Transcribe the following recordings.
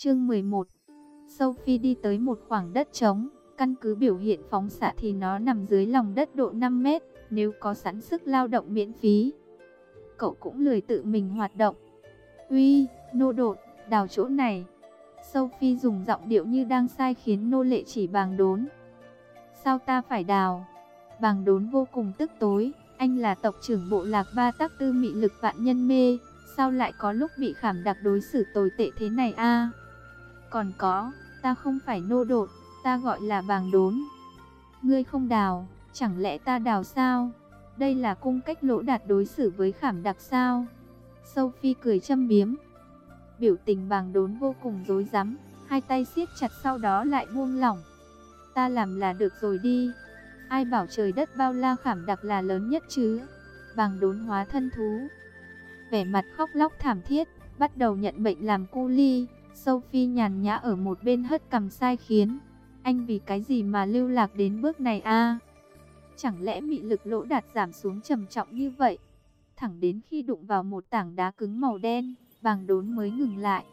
Chương 11. Sophie đi tới một khoảng đất trống, căn cứ biểu hiện phóng xạ thì nó nằm dưới lòng đất độ 5 mét, nếu có sẵn sức lao động miễn phí. Cậu cũng lười tự mình hoạt động. Uy, nô đột, đào chỗ này. Sophie dùng giọng điệu như đang sai khiến nô lệ chỉ Bàng Đốn. Sao ta phải đào? Bàng Đốn vô cùng tức tối, anh là tộc trưởng bộ lạc Ba Tắc Tư mị lực vạn nhân mê, sao lại có lúc bị Khảm Đặc đối xử tồi tệ thế này a? Còn có, ta không phải nô đột, ta gọi là Bàng Đốn. Ngươi không đào, chẳng lẽ ta đào sao? Đây là cung cách Lỗ Đạt đối xử với Khảm Đặc sao? Sophie cười châm biếm. Biểu tình Bàng Đốn vô cùng rối rắm, hai tay siết chặt sau đó lại buông lỏng. Ta làm là được rồi đi. Ai bảo trời đất bao la Khảm Đặc là lớn nhất chứ? Bàng Đốn hóa thân thú, vẻ mặt khóc lóc thảm thiết, bắt đầu nhận mệnh làm cu ly. Sophie nhàn nhã ở một bên hất cằm sai khiến. Anh vì cái gì mà lưu lạc đến bước này a? Chẳng lẽ mị lực Lỗ Đạt giảm xuống trầm trọng như vậy? Thẳng đến khi đụng vào một tảng đá cứng màu đen, Bàng Đốn mới ngừng lại.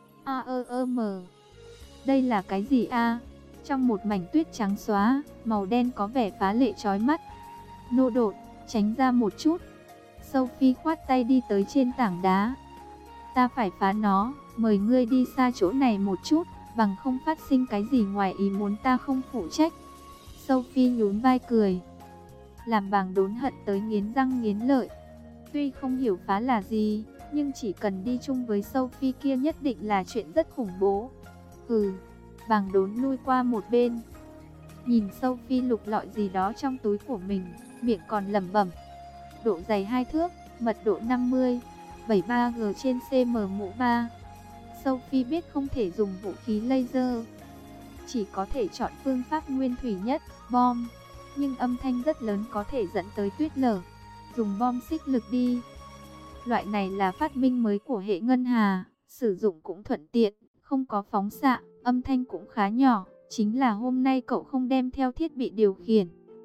Đây là cái gì a? Trong một mảnh tuyết trắng xóa, màu đen có vẻ phá lệ chói mắt. Nô đột, tránh ra một chút. Sophie khoát tay đi tới trên tảng đá. Ta phải phá nó, mời ngươi đi xa chỗ này một chút, bằng không phát sinh cái gì ngoài ý muốn ta không phụ trách. Sophie nhún vai cười, làm Bàng Đốn hận tới nghiến răng nghiến lợi. Tuy không hiểu phá là gì, nhưng chỉ cần đi chung với Sophie kia nhất định là chuyện rất khủng bố. Bàng Đốn lui qua một bên, nhìn Sophie lục lọi gì đó trong túi của mình, miệng còn lẩm bẩm. Độ dày 2 thước, mật độ 50, 73G trên cm mũ 3. Sophie biết không thể dùng vũ khí laser, chỉ có thể chọn phương pháp nguyên thủy nhất, bom. Nhưng âm thanh rất lớn có thể dẫn tới tuyết lở. Dùng bom xích lực đi. Loại này là phát minh mới của hệ ngân hà, sử dụng cũng thuận tiện, không có phóng xạ, âm thanh cũng khá nhỏ. Chính là hôm nay cậu không đem theo thiết bị điều khiển.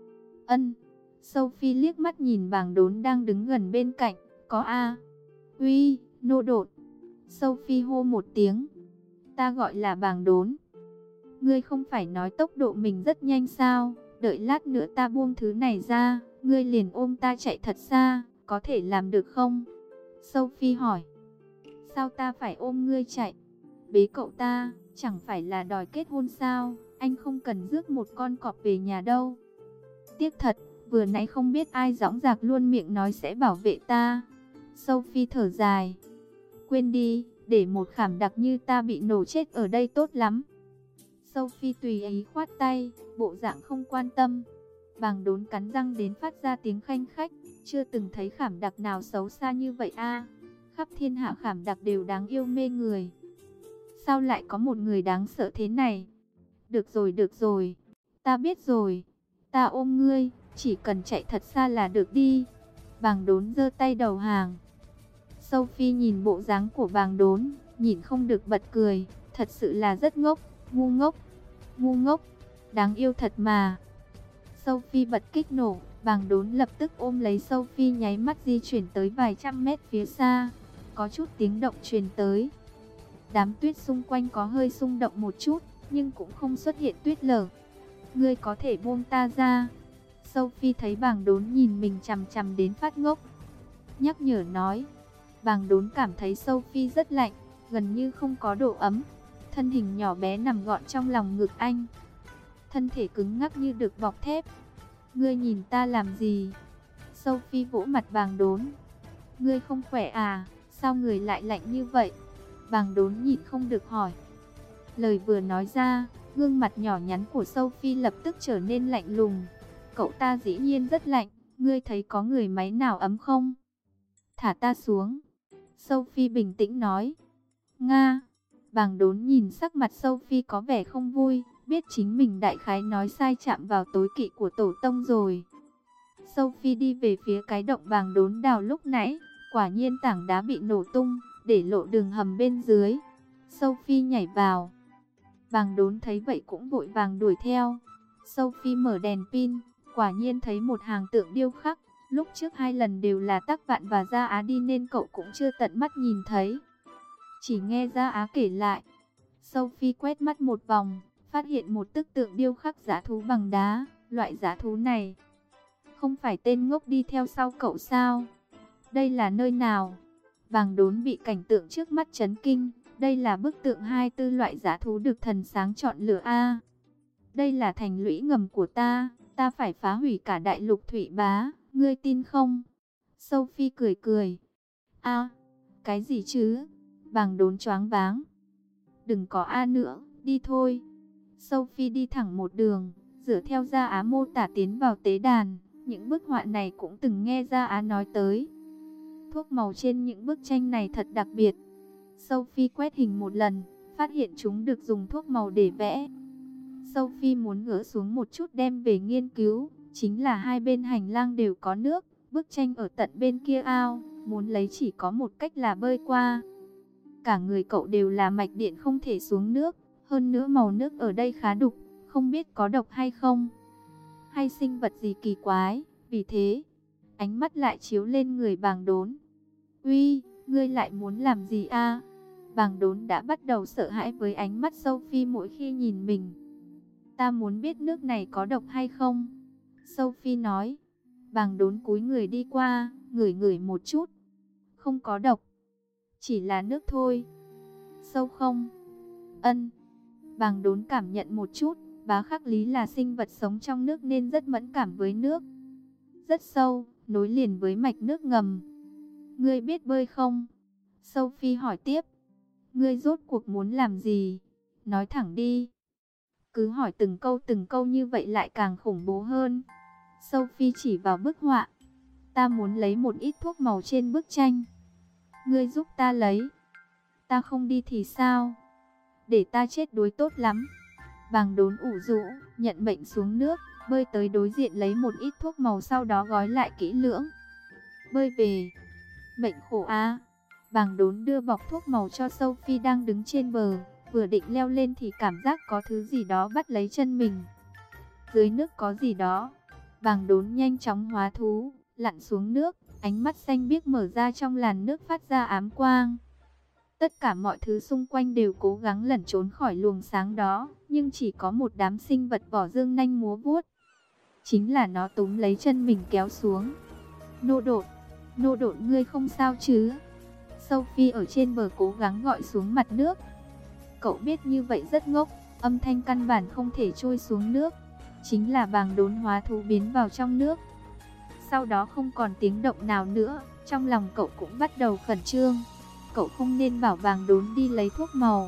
Sophie liếc mắt nhìn Bàng Đốn đang đứng gần bên cạnh. Có a. Uy, nô đột. Sophie hô một tiếng. Ta gọi là Bàng Đốn. Ngươi không phải nói tốc độ mình rất nhanh sao? Đợi lát nữa ta buông thứ này ra, ngươi liền ôm ta chạy thật xa, có thể làm được không? Sophie hỏi. Sao ta phải ôm ngươi chạy? Bế cậu ta, chẳng phải là đòi kết hôn sao? Anh không cần rước một con cọp về nhà đâu. Tiếc thật, vừa nãy không biết ai dõng dạc luôn miệng nói sẽ bảo vệ ta. Sophie thở dài. Quên đi, để một Khảm Đặc như ta bị nổ chết ở đây tốt lắm. Sophie tùy ý khoát tay, bộ dạng không quan tâm. Bàng Đốn cắn răng đến phát ra tiếng khanh khách. Chưa từng thấy Khảm Đặc nào xấu xa như vậy a. Khắp thiên hạ Khảm Đặc đều đáng yêu mê người. Sao lại có một người đáng sợ thế này? Được rồi, ta biết rồi. Ta ôm ngươi, chỉ cần chạy thật xa là được đi. Bàng Đốn giơ tay đầu hàng. Sophie nhìn bộ dáng của Bàng Đốn, nhìn không được bật cười. Thật sự là rất ngốc, ngu ngốc, đáng yêu thật mà. Sophie bật kích nổ, Bàng Đốn lập tức ôm lấy Sophie, nháy mắt di chuyển tới vài trăm mét phía xa. Có chút tiếng động truyền tới. Đám tuyết xung quanh có hơi xung động một chút, nhưng cũng không xuất hiện tuyết lở. Ngươi có thể buông ta ra. Sophie thấy Bàng Đốn nhìn mình chằm chằm đến phát ngốc, nhắc nhở nói. Bàng Đốn cảm thấy Sophie rất lạnh, gần như không có độ ấm. Thân hình nhỏ bé nằm gọn trong lòng ngực anh, thân thể cứng ngắc như được bọc thép. Ngươi nhìn ta làm gì? Sophie vỗ mặt Bàng Đốn. Ngươi không khỏe à? Sao người lại lạnh như vậy? Bàng Đốn nhịn không được hỏi. Lời vừa nói ra, gương mặt nhỏ nhắn của Sophie lập tức trở nên lạnh lùng. Cậu ta dĩ nhiên rất lạnh, ngươi thấy có người máy nào ấm không? Thả ta xuống. Sophie bình tĩnh nói. Nga. Bàng Đốn nhìn sắc mặt Sophie có vẻ không vui, biết chính mình đại khái nói sai, chạm vào tối kỵ của tổ tông rồi. Sophie đi về phía cái động Bàng Đốn đào lúc nãy, quả nhiên tảng đá bị nổ tung, để lộ đường hầm bên dưới. Sophie nhảy vào. Bàng Đốn thấy vậy cũng vội vàng đuổi theo. Sophie mở đèn pin, quả nhiên thấy một hàng tượng điêu khắc. Lúc trước 2 lần đều là Tắc Vạn và Gia Á đi nên cậu cũng chưa tận mắt nhìn thấy. Chỉ nghe Gia Á kể lại. Sophie quét mắt một vòng, phát hiện một bức tượng điêu khắc dã thú bằng đá. Loại dã thú này, không phải tên ngốc đi theo sau cậu sao? Đây là nơi nào? Bàng Đốn bị cảnh tượng trước mắt chấn kinh. Đây là bức tượng 24 loại dã thú được thần sáng chọn lựa a. Đây là thành lũy ngầm của ta phải phá hủy cả đại lục Thủy Bá, ngươi tin không? Sophie cười cười. A, cái gì chứ? Bàng Đốn choáng váng. Đừng có a nữa, đi thôi. Sophie đi thẳng một đường, dựa theo Gia Á mô tả tiến vào tế đàn. Những bức họa này cũng từng nghe Gia Á nói tới. Thuốc màu trên những bức tranh này thật đặc biệt. Sophie quét hình một lần, phát hiện chúng được dùng thuốc màu để vẽ. Sophie muốn gỡ xuống một chút đem về nghiên cứu. Chính là hai bên hành lang đều có nước. Bức tranh ở tận bên kia ao, muốn lấy chỉ có một cách là bơi qua. Cả người cậu đều là mạch điện không thể xuống nước. Hơn nữa màu nước ở đây khá đục, không biết có độc hay không, hay sinh vật gì kỳ quái. Vì thế, ánh mắt lại chiếu lên người Bàng Đốn. Uy, ngươi lại muốn làm gì a? Bàng Đốn đã bắt đầu sợ hãi với ánh mắt Sophie mỗi khi nhìn mình. Ta muốn biết nước này có độc hay không? Sophie nói. Bàng Đốn cúi người đi qua, ngửi một chút. Không có độc, chỉ là nước thôi. Sâu không? Ân. Bàng Đốn cảm nhận một chút. Bá Khắc Lý là sinh vật sống trong nước nên rất mẫn cảm với nước. Rất sâu, nối liền với mạch nước ngầm. Ngươi biết bơi không? Sophie hỏi tiếp. Ngươi rốt cuộc muốn làm gì? Nói thẳng đi. Cứ hỏi từng câu như vậy lại càng khủng bố hơn. Sophie chỉ vào bức họa. Ta muốn lấy một ít thuốc màu trên bức tranh. Ngươi giúp ta lấy. Ta không đi thì sao? Để ta chết đuối tốt lắm. Bàng Đốn ủ rũ, nhận mệnh xuống nước, bơi tới đối diện lấy một ít thuốc màu sau đó gói lại kỹ lưỡng. Bơi về. Mệnh khổ a. Bàng Đốn đưa bọc thuốc màu cho Sophie đang đứng trên bờ, vừa định leo lên thì cảm giác có thứ gì đó bắt lấy chân mình. Dưới nước có gì đó. Bàng Đốn nhanh chóng hóa thú, lặn xuống nước, ánh mắt xanh biếc mở ra trong làn nước phát ra ám quang. Tất cả mọi thứ xung quanh đều cố gắng lẩn trốn khỏi luồng sáng đó, nhưng chỉ có một đám sinh vật vỏ dương nanh múa vuốt. Chính là nó túm lấy chân mình kéo xuống. Nô đột ngươi không sao chứ? Sophie ở trên bờ cố gắng gọi xuống mặt nước. Cậu biết như vậy rất ngốc, âm thanh căn bản không thể trôi xuống nước. Chính là Bàng Đốn hóa thú biến vào trong nước. Sau đó không còn tiếng động nào nữa, trong lòng cậu cũng bắt đầu khẩn trương. Cậu không nên bảo Bàng Đốn đi lấy thuốc màu.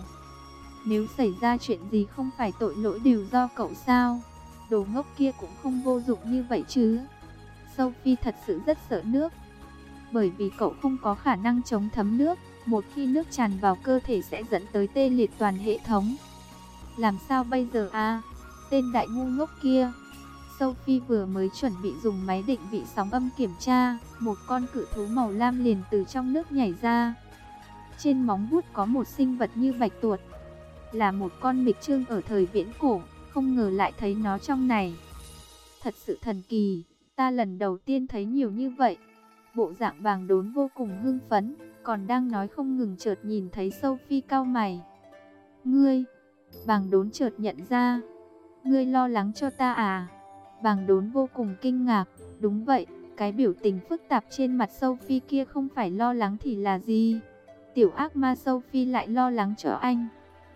Nếu xảy ra chuyện gì không phải tội lỗi đều do cậu sao? Đồ ngốc kia cũng không vô dụng như vậy chứ. Sophie thật sự rất sợ nước. Bởi vì cậu không có khả năng chống thấm nước. Một khi nước tràn vào cơ thể sẽ dẫn tới tê liệt toàn hệ thống. Làm sao bây giờ a? Tên đại ngu ngốc kia. Sophie vừa mới chuẩn bị dùng máy định vị sóng âm kiểm tra. Một con cự thú màu lam liền từ trong nước nhảy ra. Trên móng vuốt có một sinh vật như bạch tuột. Là một con mịch trương ở thời viễn cổ. Không ngờ lại thấy nó trong này. Thật sự thần kỳ. Ta lần đầu tiên thấy nhiều như vậy. Bộ dạng Bàng Đốn vô cùng hưng phấn. Còn đang nói không ngừng chợt nhìn thấy Sophie cau mày. Ngươi. Bàng Đốn chợt nhận ra. Ngươi lo lắng cho ta à? Bàng Đốn vô cùng kinh ngạc. Đúng vậy. Cái biểu tình phức tạp trên mặt Sophie kia không phải lo lắng thì là gì? Tiểu ác ma Sophie lại lo lắng cho anh.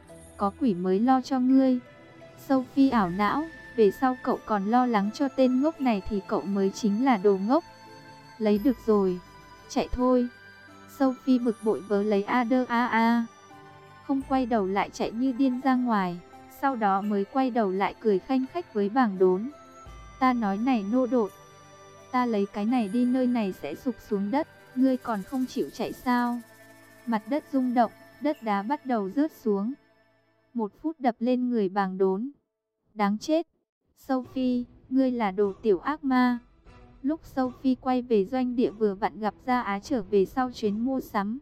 Có quỷ mới lo cho ngươi. Sophie ảo não. Về sau cậu còn lo lắng cho tên ngốc này thì cậu mới chính là đồ ngốc. Lấy được rồi. Chạy thôi. Sophie bực bội vớ lấy Ader a. Không quay đầu lại chạy như điên ra ngoài. Sau đó mới quay đầu lại cười khanh khách với Bàng Đốn. Ta nói này nô đột. Ta lấy cái này đi nơi này sẽ sụp xuống đất. Ngươi còn không chịu chạy sao? Mặt đất rung động. Đất đá bắt đầu rớt xuống. Một phút đập lên người Bàng Đốn. Đáng chết. Sophie, ngươi là đồ tiểu ác ma. Lúc Sophie quay về doanh địa vừa vặn gặp Gia Á trở về sau chuyến mua sắm.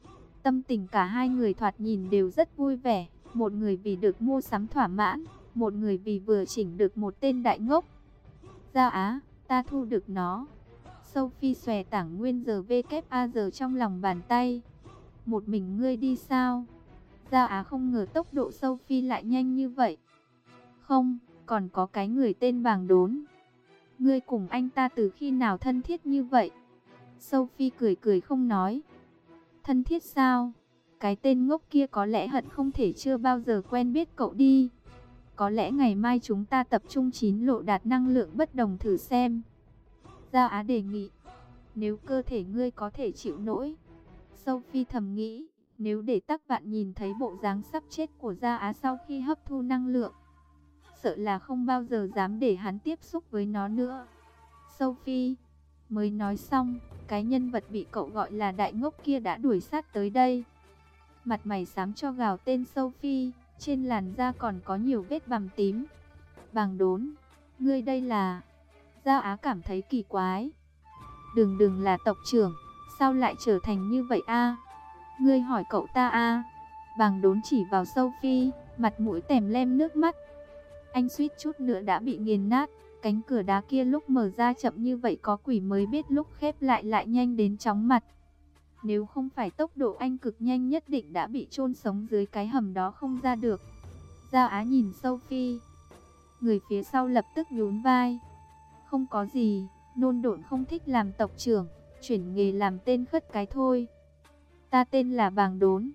Tâm tình cả hai người thoạt nhìn đều rất vui vẻ. Một người vì được mua sắm thỏa mãn, một người vì vừa chỉnh được một tên đại ngốc. Gia Á, ta thu được nó. Sophie xòe tảng nguyên giờ WKA giờ trong lòng bàn tay. Một mình ngươi đi sao? Gia Á không ngờ tốc độ Sophie lại nhanh như vậy. Không, còn có cái người tên Bàng Đốn. Ngươi cùng anh ta từ khi nào thân thiết như vậy? Sophie cười cười không nói. Thân thiết sao? Cái tên ngốc kia có lẽ hận không thể chưa bao giờ quen biết cậu đi. Có lẽ ngày mai chúng ta tập trung 9 lộ đạt năng lượng bất đồng thử xem. Gia Á đề nghị. Nếu cơ thể ngươi có thể chịu nổi. Sophie thầm nghĩ, nếu để Tắc Vạn nhìn thấy bộ dáng sắp chết của Gia Á sau khi hấp thu năng lượng, sợ là không bao giờ dám để hắn tiếp xúc với nó nữa. Sophie, mới nói xong, cái nhân vật bị cậu gọi là đại ngốc kia đã đuổi sát tới đây. Mặt mày xám cho gào tên Sophie, trên làn da còn có nhiều vết bầm tím. Bàng Đốn, ngươi đây là... Gia Á cảm thấy kỳ quái. Đừng là tộc trưởng, sao lại trở thành như vậy a? Ngươi hỏi cậu ta a? Bàng Đốn chỉ vào Sophie, mặt mũi tèm lem nước mắt. Anh suýt chút nữa đã bị nghiền nát. Cánh cửa đá kia lúc mở ra chậm như vậy có quỷ mới biết lúc khép lại nhanh đến chóng mặt. Nếu không phải tốc độ anh cực nhanh nhất định đã bị chôn sống dưới cái hầm đó không ra được. Gia Á nhìn Sophie. Người phía sau lập tức nhún vai. Không có gì, nôn độn không thích làm tộc trưởng, chuyển nghề làm tên khất cái thôi. Ta tên là Bàng Đốn.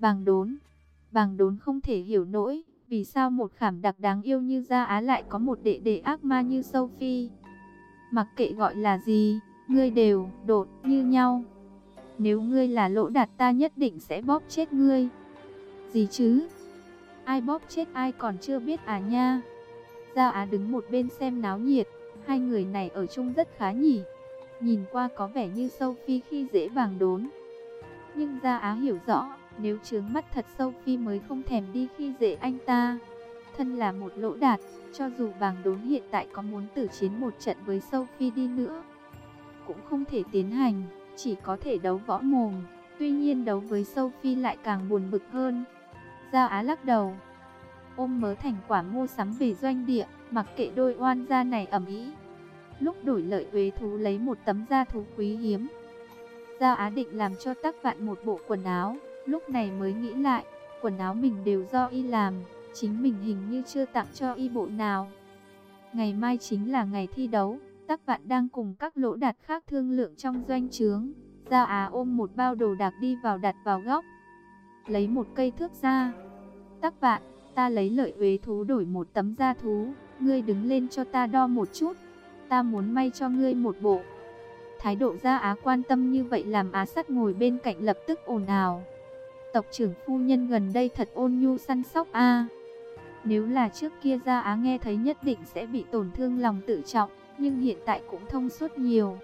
Bàng Đốn không thể hiểu nổi. Vì sao một khảm đặc đáng yêu như Gia Á lại có một đệ đệ ác ma như Sophie? Mặc kệ gọi là gì, ngươi đều đột như nhau. Nếu ngươi là Lỗ Đạt ta nhất định sẽ bóp chết ngươi. Gì chứ? Ai bóp chết ai còn chưa biết à nha? Gia Á đứng một bên xem náo nhiệt. Hai người này ở chung rất khá nhỉ. Nhìn qua có vẻ như Sophie khi dễ Bàng Đốn. Nhưng Gia Á hiểu rõ, nếu trướng mắt thật Sophie mới không thèm đi khi dễ anh ta. Thân là một Lỗ Đạt, cho dù Bàng Đốn hiện tại có muốn tử chiến một trận với Sophie đi nữa, cũng không thể tiến hành, chỉ có thể đấu võ mồm. Tuy nhiên đấu với Sophie lại càng buồn bực hơn. Gia Á lắc đầu, ôm mớ thành quả mua sắm về doanh địa, mặc kệ đôi oan gia này ầm ĩ. Lúc đổi lợi uế thú lấy một tấm da thú quý hiếm. Gia Á định làm cho Tắc Vạn một bộ quần áo, lúc này mới nghĩ lại, quần áo mình đều do y làm, chính mình hình như chưa tặng cho y bộ nào. Ngày mai chính là ngày thi đấu, Tắc Vạn đang cùng các Lỗ Đạt khác thương lượng trong doanh trướng. Gia Á ôm một bao đồ đạc đi vào đặt vào góc, lấy một cây thước ra. Tắc Vạn, ta lấy lợi uế thú đổi một tấm da thú, ngươi đứng lên cho ta đo một chút, ta muốn may cho ngươi một bộ. Thái độ Gia Á quan tâm như vậy làm Á Sắt ngồi bên cạnh lập tức ồn ào. Tộc trưởng phu nhân gần đây thật ôn nhu săn sóc a. Nếu là trước kia Gia Á nghe thấy nhất định sẽ bị tổn thương lòng tự trọng, nhưng hiện tại cũng thông suốt nhiều.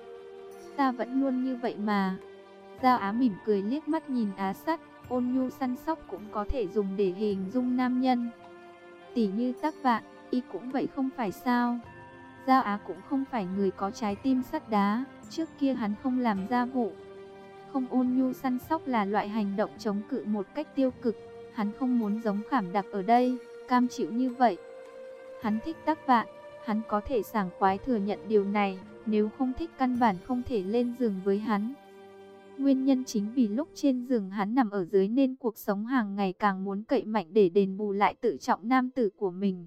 Ta vẫn luôn như vậy mà. Gia Á mỉm cười liếc mắt nhìn Á Sắt, ôn nhu săn sóc cũng có thể dùng để hình dung nam nhân. Tỉ như Tắc Vạn, y cũng vậy không phải sao? Gia Á cũng không phải người có trái tim sắt đá, trước kia hắn không làm gia vụ. Không ôn nhu săn sóc là loại hành động chống cự một cách tiêu cực, hắn không muốn giống Khảm Đặc ở đây, cam chịu như vậy. Hắn thích Tắc Vạn, hắn có thể sảng khoái thừa nhận điều này, nếu không thích căn bản không thể lên giường với hắn. Nguyên nhân chính vì lúc trên giường hắn nằm ở dưới nên cuộc sống hàng ngày càng muốn cậy mạnh để đền bù lại tự trọng nam tử của mình.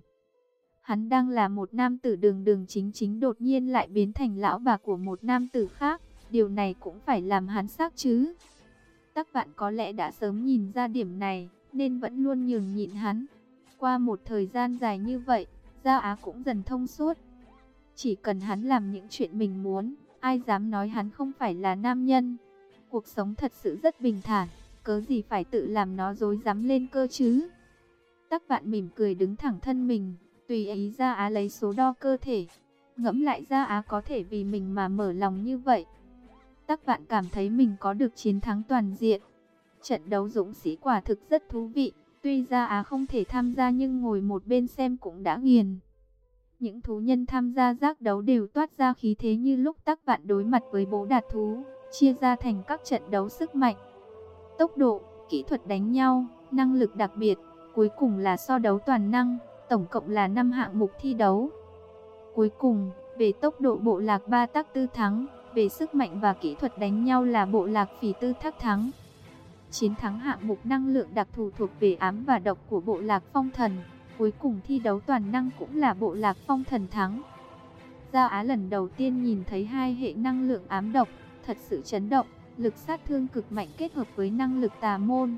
Hắn đang là một nam tử đường đường chính chính đột nhiên lại biến thành lão bà của một nam tử khác. Điều này cũng phải làm hắn xác chứ. Tắc Vạn có lẽ đã sớm nhìn ra điểm này, nên vẫn luôn nhường nhịn hắn. Qua một thời gian dài như vậy, Gia Á cũng dần thông suốt. Chỉ cần hắn làm những chuyện mình muốn, ai dám nói hắn không phải là nam nhân. Cuộc sống thật sự rất bình thản, cớ gì phải tự làm nó rối rắm lên cơ chứ. Tắc Vạn mỉm cười đứng thẳng thân mình, tùy ý Gia Á lấy số đo cơ thể. Ngẫm lại Gia Á có thể vì mình mà mở lòng như vậy. Tắc Vạn cảm thấy mình có được chiến thắng toàn diện. Trận đấu dũng sĩ quả thực rất thú vị. Tuy Gia Á không thể tham gia nhưng ngồi một bên xem cũng đã nghiền. Những thú nhân tham gia giác đấu đều toát ra khí thế như lúc Tắc Vạn đối mặt với Bố Đạt thú, chia ra thành các trận đấu sức mạnh, tốc độ, kỹ thuật đánh nhau, năng lực đặc biệt, cuối cùng là so đấu toàn năng, tổng cộng là 5 hạng mục thi đấu. Cuối cùng, về tốc độ bộ lạc Ba Tắc Tư thắng, về sức mạnh và kỹ thuật đánh nhau là bộ lạc Phỉ Tư Thác thắng. chiến thắng hạng mục năng lượng đặc thù thuộc về ám và độc của bộ lạc phong thần. Cuối cùng thi đấu toàn năng cũng là bộ lạc phong thần thắng. Gia Á lần đầu tiên nhìn thấy hai hệ năng lượng ám độc, thật sự chấn động, lực sát thương cực mạnh kết hợp với năng lực tà môn.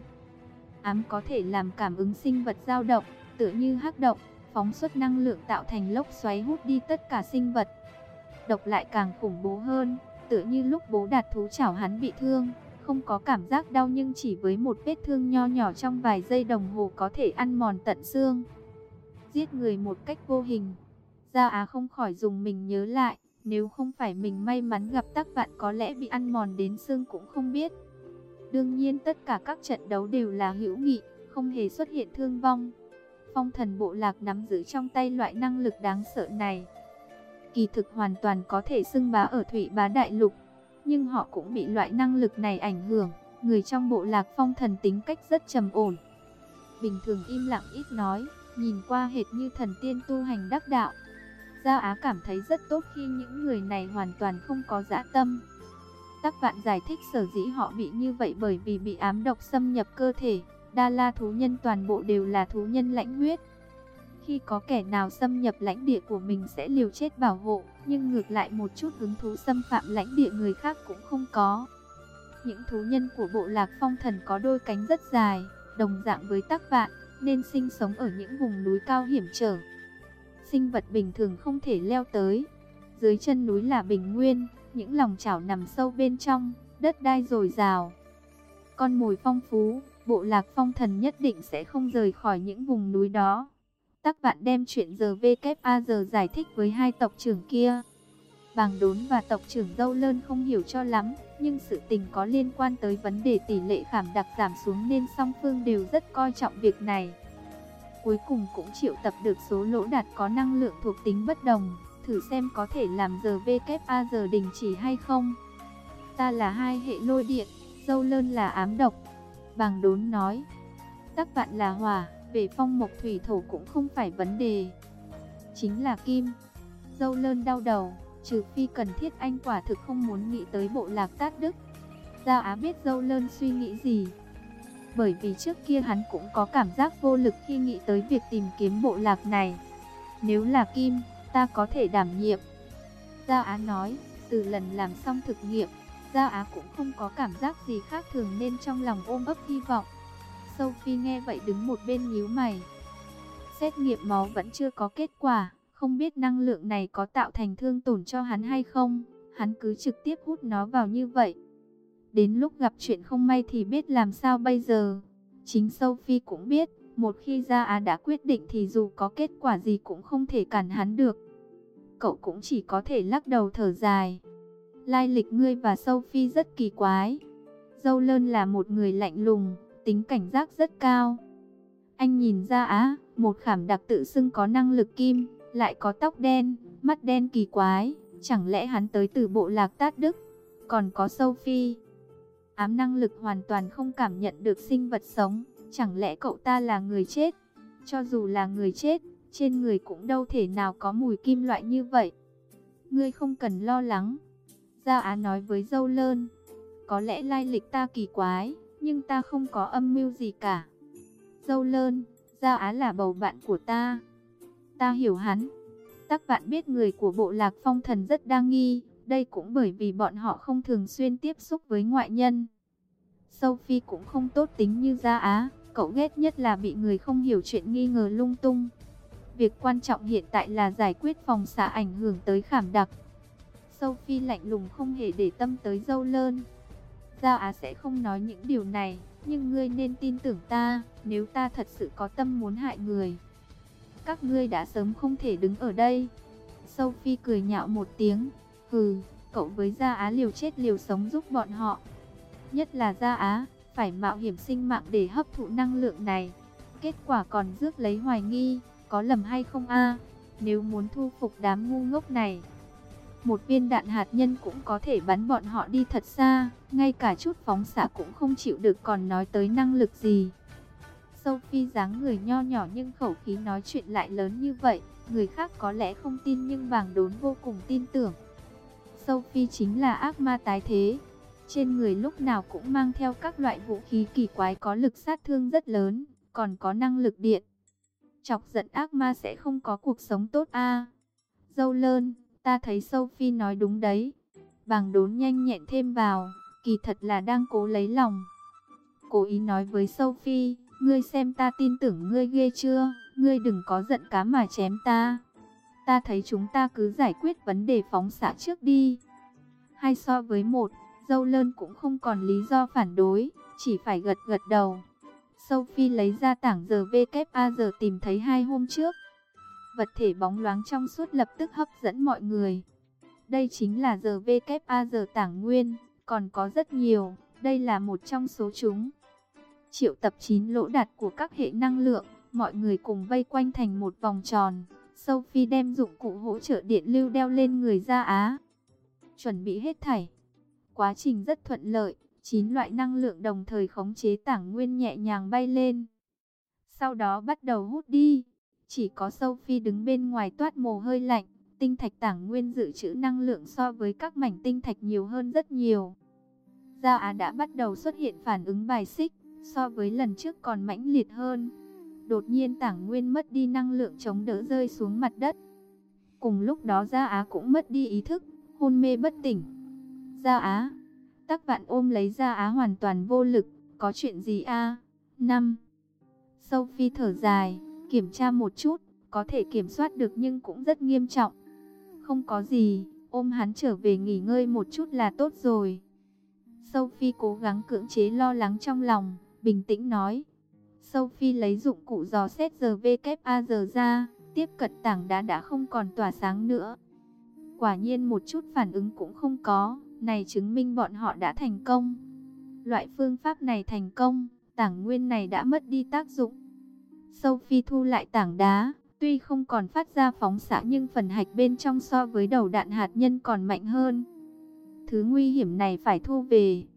Ám có thể làm cảm ứng sinh vật dao động, tựa như hắc động, phóng xuất năng lượng tạo thành lốc xoáy hút đi tất cả sinh vật. Độc lại càng khủng bố hơn, tựa như lúc Bố Đạt thú chảo hắn bị thương, không có cảm giác đau nhưng chỉ với một vết thương nho nhỏ trong vài giây đồng hồ có thể ăn mòn tận xương, giết người một cách vô hình. Gia Á không khỏi dùng mình nhớ lại, nếu không phải mình may mắn gặp Tắc Vạn có lẽ bị ăn mòn đến xương cũng không biết. Đương nhiên tất cả các trận đấu đều là hữu nghị, không hề xuất hiện thương vong. Phong thần bộ lạc nắm giữ trong tay loại năng lực đáng sợ này. Kỳ thực hoàn toàn có thể xưng bá ở Thủy Bá Đại Lục, nhưng họ cũng bị loại năng lực này ảnh hưởng. Người trong bộ lạc phong thần tính cách rất trầm ổn, bình thường im lặng ít nói, nhìn qua hệt như thần tiên tu hành đắc đạo. Gia Á cảm thấy rất tốt khi những người này hoàn toàn không có dã tâm. Tắc Vạn giải thích sở dĩ họ bị như vậy bởi vì bị ám độc xâm nhập cơ thể. Đa La thú nhân toàn bộ đều là thú nhân lãnh huyết. Khi có kẻ nào xâm nhập lãnh địa của mình sẽ liều chết bảo hộ, nhưng ngược lại một chút hứng thú xâm phạm lãnh địa người khác cũng không có. Những thú nhân của bộ lạc phong thần có đôi cánh rất dài, đồng dạng với Tắc Vạn, nên sinh sống ở những vùng núi cao hiểm trở. Sinh vật bình thường không thể leo tới. Dưới chân núi là bình nguyên, những lòng chảo nằm sâu bên trong, đất đai dồi dào, con mồi phong phú, bộ lạc phong thần nhất định sẽ không rời khỏi những vùng núi đó. Tắc Vạn đem chuyện giờ giải thích với hai tộc trưởng kia. Bàng Đốn và tộc trưởng Dâu Lơn không hiểu cho lắm, nhưng sự tình có liên quan tới vấn đề tỷ lệ khảm đặc giảm xuống nên song phương đều rất coi trọng việc này. Cuối cùng cũng triệu tập được số lỗ đạt có năng lượng thuộc tính bất đồng, thử xem có thể làm giờ đình chỉ hay không. Ta là hai hệ lôi điện, Dâu Lơn là ám độc, Bàng Đốn nói. Tắc Vạn là hỏa, về phong mộc thủy thổ cũng không phải vấn đề. Chính là kim. Dâu Lơn đau đầu, trừ phi cần thiết anh quả thực không muốn nghĩ tới bộ lạc Tát Đức. Gia Á biết Dâu Lơn suy nghĩ gì, bởi vì trước kia hắn cũng có cảm giác vô lực khi nghĩ tới việc tìm kiếm bộ lạc này. Nếu là kim, ta có thể đảm nhiệm. Gia Á nói, từ lần làm xong thực nghiệm, Gia Á cũng không có cảm giác gì khác thường nên trong lòng ôm ấp hy vọng. Sophie nghe vậy đứng một bên nhíu mày. Xét nghiệm máu vẫn chưa có kết quả, không biết năng lượng này có tạo thành thương tổn cho hắn hay không. Hắn cứ trực tiếp hút nó vào như vậy. Đến lúc gặp chuyện không may thì biết làm sao bây giờ. Chính Sophie cũng biết, một khi Gia Á đã quyết định thì dù có kết quả gì cũng không thể cản hắn được. Cậu cũng chỉ có thể lắc đầu thở dài. Lai lịch ngươi và Sophie rất kỳ quái. Dâu Lơn là một người lạnh lùng, tính cảnh giác rất cao. Anh nhìn Gia Á, một khảm đặc tự xưng có năng lực kim, lại có tóc đen, mắt đen kỳ quái. Chẳng lẽ hắn tới từ bộ lạc Tát Đức? Còn có Sophie, ám năng lực hoàn toàn không cảm nhận được sinh vật sống. Chẳng lẽ cậu ta là người chết? Cho dù là người chết, trên người cũng đâu thể nào có mùi kim loại như vậy. Ngươi không cần lo lắng, Gia Á nói với Dâu Lơn. Có lẽ lai lịch ta kỳ quái, nhưng ta không có âm mưu gì cả. Dâu Lơn, Gia Á là bầu bạn của ta. Ta hiểu hắn. Tắc Vạn biết người của bộ lạc phong thần rất đa nghi, đây cũng bởi vì bọn họ không thường xuyên tiếp xúc với ngoại nhân. Sophie cũng không tốt tính như Gia Á, cậu ghét nhất là bị người không hiểu chuyện nghi ngờ lung tung. Việc quan trọng hiện tại là giải quyết phòng xạ ảnh hưởng tới khảm đặc. Sophie lạnh lùng không hề để tâm tới Dâu Lơn. Gia Á sẽ không nói những điều này, nhưng ngươi nên tin tưởng ta, nếu ta thật sự có tâm muốn hại người, các ngươi đã sớm không thể đứng ở đây. Sophie cười nhạo một tiếng, hừ, cậu với Gia Á liều chết liều sống giúp bọn họ. Nhất là Gia Á, phải mạo hiểm sinh mạng để hấp thụ năng lượng này. Kết quả còn rước lấy hoài nghi, có lầm hay không a? Nếu muốn thu phục đám ngu ngốc này, một viên đạn hạt nhân cũng có thể bắn bọn họ đi thật xa, ngay cả chút phóng xạ cũng không chịu được còn nói tới năng lực gì. Sophie dáng người nho nhỏ nhưng khẩu khí nói chuyện lại lớn như vậy, người khác có lẽ không tin nhưng Bàng Đốn vô cùng tin tưởng. Sophie chính là ác ma tái thế. Trên người lúc nào cũng mang theo các loại vũ khí kỳ quái có lực sát thương rất lớn, còn có năng lực điện. Chọc giận ác ma sẽ không có cuộc sống tốt a. Dâu lơn, ta thấy Sophie nói đúng đấy. Bàng Đốn nhanh nhẹn thêm vào, kỳ thật là đang cố lấy lòng. Cố ý nói với Sophie, ngươi xem ta tin tưởng ngươi ghê chưa, ngươi đừng có giận cá mà chém ta. Ta thấy chúng ta cứ giải quyết vấn đề phóng xạ trước đi. 2 so với 1, dâu lơn cũng không còn lý do phản đối, chỉ phải gật gật đầu. Sophie lấy ra tảng giờ VKA tìm thấy 2 hôm trước. Vật thể bóng loáng trong suốt lập tức hấp dẫn mọi người. Đây chính là giờ VKA tảng nguyên, còn có rất nhiều, đây là một trong số chúng. Triệu tập 9 lỗ đạt của các hệ năng lượng, mọi người cùng vây quanh thành một vòng tròn. Sophie đem dụng cụ hỗ trợ điện lưu đeo lên người Gia Á. Chuẩn bị hết thảy. Quá trình rất thuận lợi, 9 loại năng lượng đồng thời khống chế tảng nguyên nhẹ nhàng bay lên. Sau đó bắt đầu hút đi. Chỉ có Sophie đứng bên ngoài toát mồ hôi lạnh. Tinh thạch tảng nguyên dự trữ năng lượng so với các mảnh tinh thạch nhiều hơn rất nhiều. Gia Á đã bắt đầu xuất hiện phản ứng bài xích, so với lần trước còn mãnh liệt hơn. Đột nhiên tảng nguyên mất đi năng lượng chống đỡ rơi xuống mặt đất. Cùng lúc đó Gia Á cũng mất đi ý thức, hôn mê bất tỉnh. Gia Á, Tắc Vạn ôm lấy Gia Á hoàn toàn vô lực, có chuyện gì a? 5. Sophie thở dài, kiểm tra một chút, có thể kiểm soát được nhưng cũng rất nghiêm trọng. Không có gì, ôm hắn trở về nghỉ ngơi một chút là tốt rồi. Sophie cố gắng cưỡng chế lo lắng trong lòng, bình tĩnh nói. Sophie lấy dụng cụ dò xét giờ VKA ra, tiếp cận tảng đá đã không còn tỏa sáng nữa. Quả nhiên một chút phản ứng cũng không có, này chứng minh bọn họ đã thành công. Loại phương pháp này thành công, tảng nguyên này đã mất đi tác dụng. Sophie thu lại tảng đá, tuy không còn phát ra phóng xạ nhưng phần hạch bên trong so với đầu đạn hạt nhân còn mạnh hơn. Thứ nguy hiểm này phải thu về.